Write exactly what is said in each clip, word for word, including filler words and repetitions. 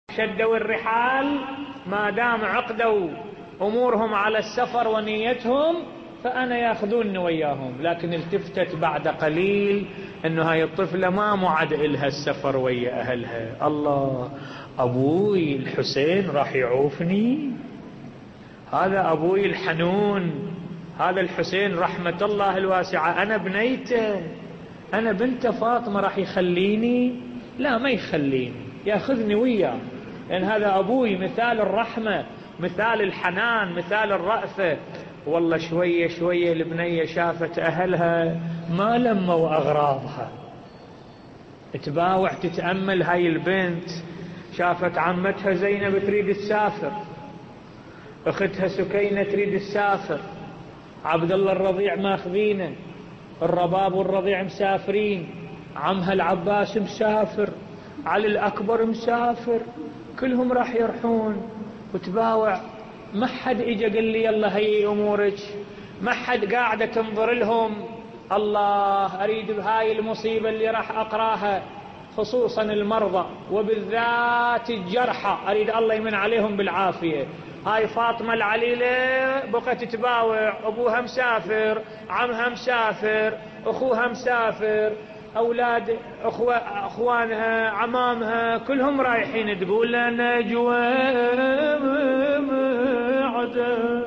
شدوا الرحال ما دام عقدوا أمورهم على السفر ونيتهم فأنا ياخذوني وياهم. لكن التفتت بعد قليل أنه هاي الطفلة ما معد إلها السفر ويا أهلها. الله، أبوي الحسين راح يعوفني، هذا أبوي الحنون، هذا الحسين رحمة الله الواسعة، أنا بنيته، أنا بنت فاطمة، راح يخليني؟ لا، ما يخليني، ياخذني وياه، لأن هذا أبوي مثال الرحمة، مثال الحنان، مثال الرأفة. والله شوية شوية البنية شافت أهلها ما لموا أغراضها، تباوع تتأمل هاي البنت، شافت عمتها زينب تريد تسافر، أختها سكينة تريد تسافر، عبد الله الرضيع ماخذينه، الرباب والرضيع مسافرين، عمها العباس مسافر، علي الأكبر مسافر، كلهم راح يرحون. وتباوع ما حد اجا قال لي يلا هي امورك، ما حد قاعده تنظر لهم. الله، اريد بهاي المصيبه اللي راح اقراها خصوصا المرضى وبالذات الجرحى، اريد الله يمن عليهم بالعافيه. هاي فاطمه العليله بقت تباوع، ابوها مسافر، عمها مسافر، اخوها مسافر، أولاد أخوة أخوانها، عمامها، كلهم رايحين. تقول لنا جوام عدا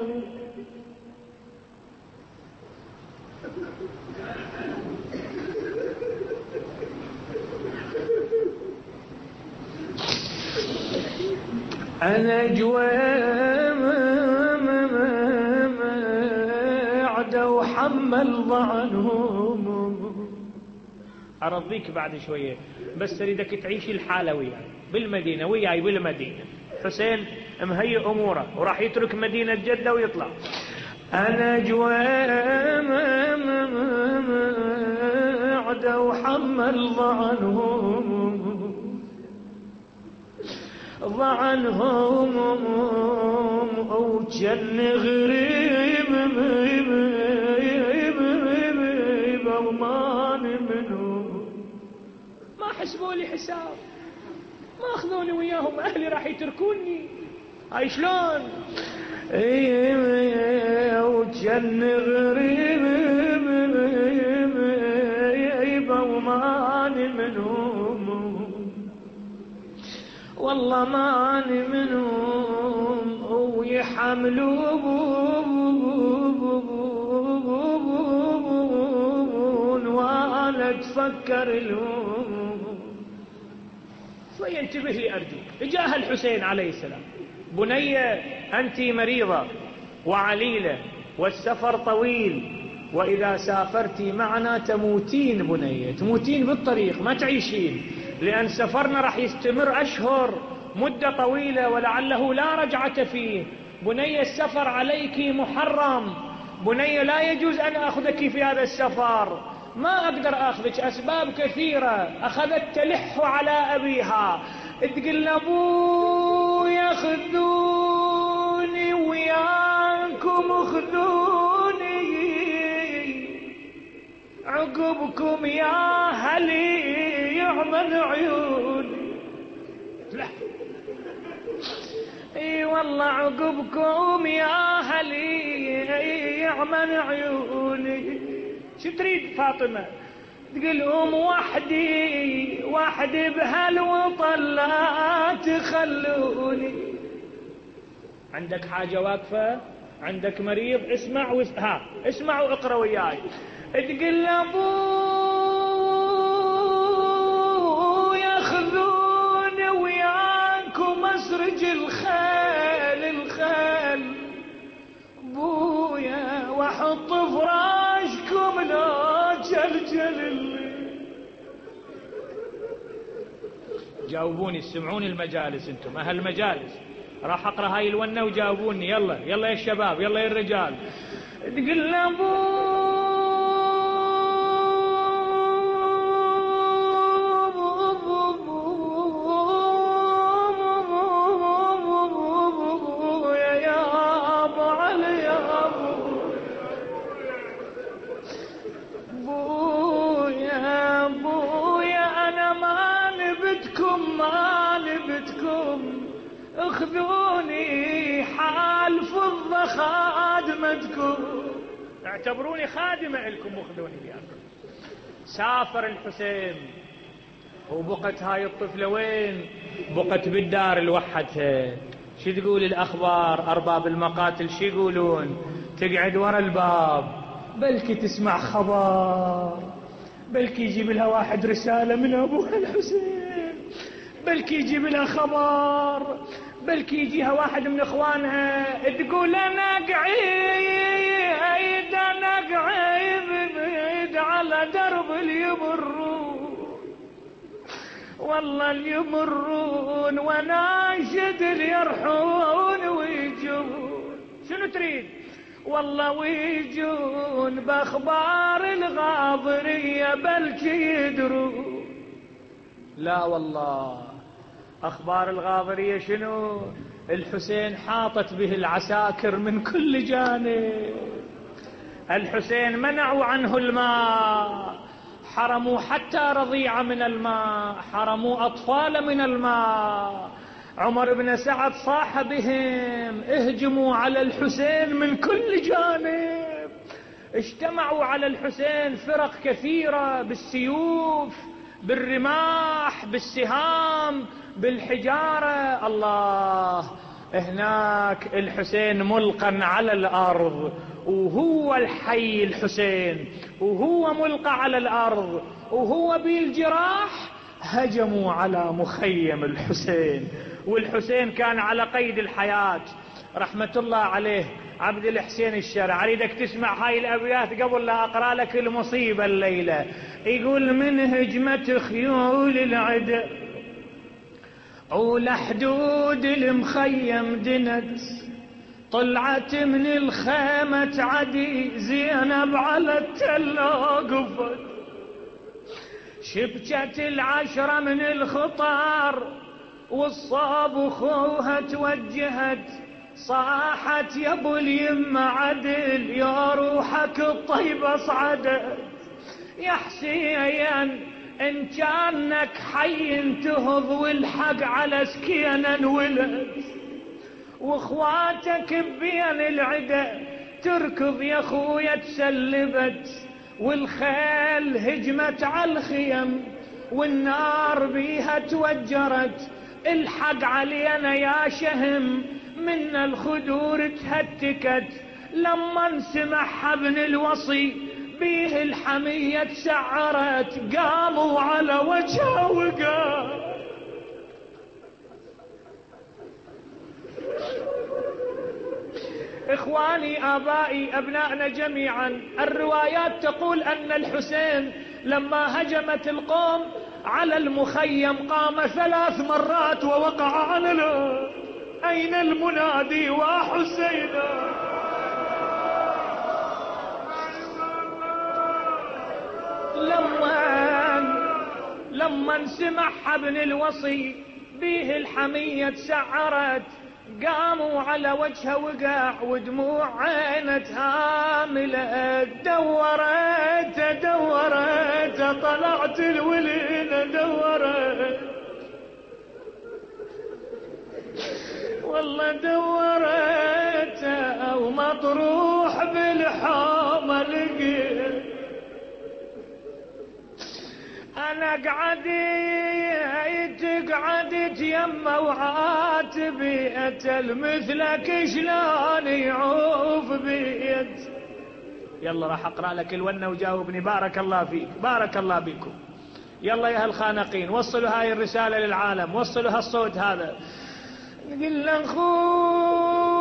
أنا جوام عدا وحمل ضعنهم. أرضيك بعد شوية، بس أريدك تعيش الحالة وياي بالمدينة، وياي بالمدينة. حسين مهيئ أموره وراح يترك مدينة جدة ويطلع. أنا جوام عدا وحمل ضعنهم، ضعنهم وجن غريب ومان منهم. ما حسبوا لي حساب، ما اخذوني وياهم، اهلي راح يتركوني، هاي شلون؟ وجن غريب ومان منهم، والله ماني منهم، ويحملون وانا اتفكر لهم. فينتبه لي أرجوك. جاء الحسين عليه السلام، بنية أنت مريضة وعليلة والسفر طويل، وإذا سافرتي معنا تموتين بنية، تموتين بالطريق ما تعيشين، لأن سفرنا راح يستمر أشهر، مدة طويلة، ولعله لا رجعة فيه. بنية السفر عليك محرم، بنية لا يجوز أن أخذك في هذا السفر، ما أقدر أخذك، أسباب كثيرة. أخذت تلح على أبيها، تقول أبويا خذوني وياكم، خذوني عقبكم يا هلي يعمل عيوني. لا، اي والله عقبكم يا هلي يعمل عيوني. شو تريد فاطمة؟ تقول أم وحدي وحدي بهالوطن لا تخلوني. عندك حاجة واقفة؟ عندك مريض؟ اسمع وس... ها اسمع واقرأ وياي. تقول أبو ياخذوني وياكم أسرج الخيل الخيل بويا، وأحط فراشكم لا جلجل. جاوبوني، سمعوني المجالس، انتم اهل المجالس، راح اقرا هاي الونه وجاوبوني. يلا يلا يا الشباب، يلا يا الرجال. تقول ابو ما لبتكم اخذوني حال فضة خادمتكم، اعتبروني خادمة لكم واخذوني وياكم. سافر الحسين وبقت هاي الطفلة وين؟ بقت بالدار لوحدها. شو تقول الأخبار؟ أرباب المقاتل شو يقولون؟ تقعد ورا الباب، بلكي تسمع خبر، بلكي يجيب لها واحد رسالة من أبوها الحسين، بلكي يجيب لها خبر، بلكي يجيها واحد من إخوانها تقول أنا قعيد أنا قعيد على درب اليمرون، والله اليمرون وناشد اليرحون ويجون. شنو تريد؟ والله ويجون باخبار الغاضرية بلكي يدرون. لا والله، اخبار الغاضرية شنو؟ الحسين حاطت به العساكر من كل جانب. الحسين منعوا عنه الماء، حرموا حتى رضيعة من الماء، حرموا أطفال من الماء. عمر بن سعد صاح بهم، اهجموا على الحسين من كل جانب. اجتمعوا على الحسين فرق كثيرة بالسيوف، بالرماح، بالسهام، بالحجارة. الله، هناك الحسين ملقا على الأرض، وهو الحي الحسين، وهو ملقى على الأرض، وهو بالجراح. هجموا على مخيم الحسين، والحسين كان على قيد الحياة رحمة الله عليه. عبد الحسين الشرع، أريدك تسمع هاي الأبيات قبل لا أقرأ لك المصيبة الليلة. يقول: من هجمة خيول العدى ولحدود المخيم دنت، طلعت من الخيمة عدي زينب على التلة وقفت، شبكت العشرة من الخطار والصاب خوها توجهت، صاحت يا ابو اليم عدل يا روحك الطيبة صعدت، يا حسين ان كانك حي تهض والحق على سكينة انولد، واخواتك بين العدا تركض يا خويا تسلبت، والخيل هجمت على الخيم والنار بيها توجرت، الحق علينا يا شهم من الخدور تهتكت، لما انسمح ابن الوصي بيه الحمية تسعرت، قاموا على وجهه وقال: إخواني آبائي أبنائنا جميعا، الروايات تقول أن الحسين لما هجمت القوم على المخيم قام ثلاث مرات ووقع على الأرض: أين المنادي وحسينا؟ لما لما انسمح ابن الوصي بيه الحمية تسعرت، قاموا على وجهه وقع ودموع عينه هاملة، دورت دورت طلعت الولينة دورت، والله دورت او مطروح بالحومة لقيت، انا قعدت قعدت يمه وعاتبي اتل مثلك شلون يعوف بيت. يلا راح اقرا لك الونه وجاوبني. بارك الله فيك، بارك الله بكم. يلا يا الخانقين وصلوا هاي الرساله للعالم، وصلوا هالصوت هذا. نقول له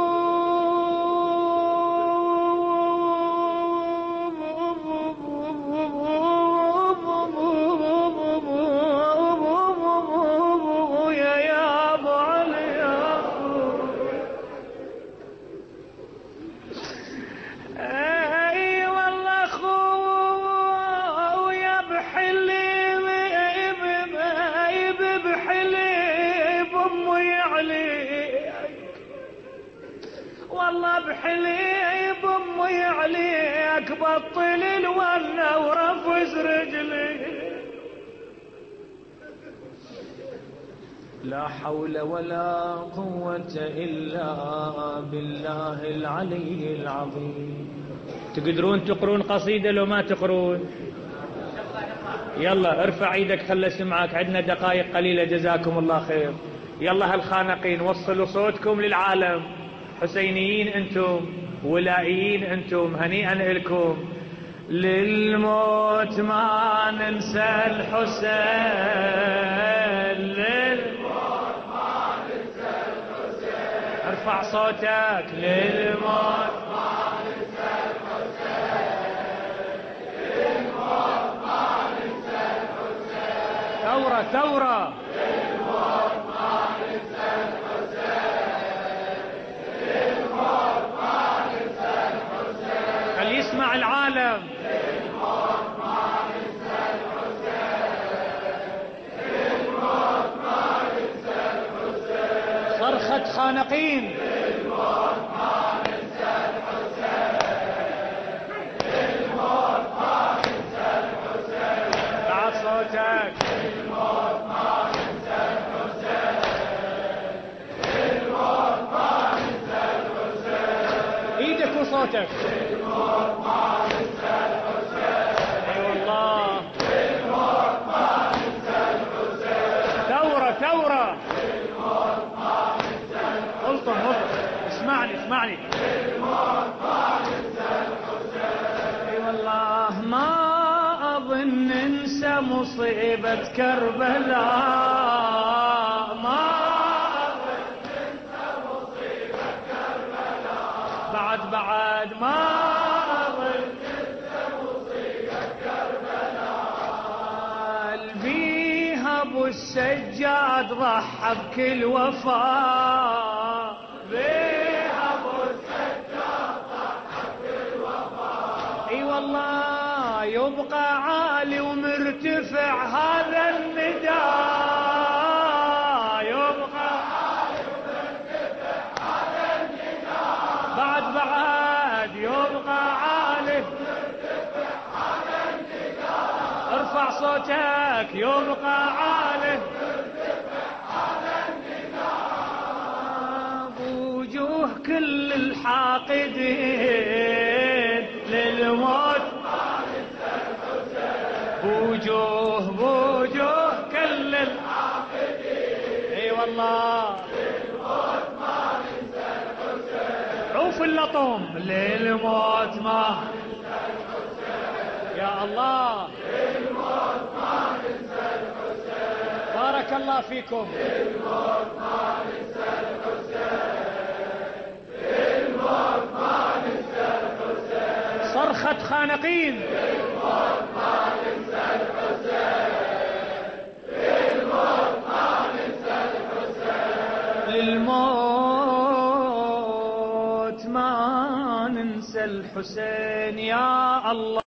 والله بحليب امي عليك بطل الونه ورفز رجلي. لا حول ولا قوة إلا بالله العلي العظيم. تقدرون تقرون قصيدة لو ما تقرون؟ يلا ارفع ايدك خلي اسمعك، عندنا دقائق قليلة جزاكم الله خير. يلا هالخانقين وصلوا صوتكم للعالم. حسينيين انتم، ولائيين انتم، هنيئا لكم. للموت ما ننسى الحسين، للموت ما ننسى الحسين. ارفع صوتك. للموت ما ننسى الحسين، للموت ما ننسى الحسين. ثورة ثورة. للموت ما ننسى الحسين، للموت ما ننسى الحسين. خلي يسمع العالم. صرخة خانقين. للموت ما ننسى الحسين، للموت ما ننسى الحسين. بعد صوتك. للموت ما ننسى الحسين، للموت ما ننسى الحسين. ايدك وصوتك. للموت ما ننسى الحسين. اي والله. للموت ما ننسى الحسين. ثورة ثورة. ألطم ألطم. اسمعني اسمعني. اي والله ما اظن ننسى مصيبة كربلاء، ما اظن ننسى مصيبة كربلاء. بعد بعد ما اظن ننسى مصيبة كربلاء. بيها ابو السجاد ضحى بكل وفاء، بيها ابو السجاد ضحى بكل وفاء. اي والله يبقى عالي ومرتفع هذا النداء، يبقى عالي ومرتفع هذا النداء. بعد بعد يبقى عالي ومرتفع هذا النداء. ارفع صوتك. يبقى عالي بوجوه كل الحاقدين، للموت ما ننسى الحسين. بوجوه بوجوه كل الحاقدين. اي والله. للموت ما ننسى الحسين. عوف اللطم. للموت ما ننسى الحسين. يا الله. للموت ما ننسى الحسين. بارك الله فيكم. للموت ما ننسى الحسين، للموت ما ننسى الحسين. صرخة خانقين. للموت ما ننسى الحسين، للموت ما ننسى الحسين. للموت ما ننسى الحسين. يا الله.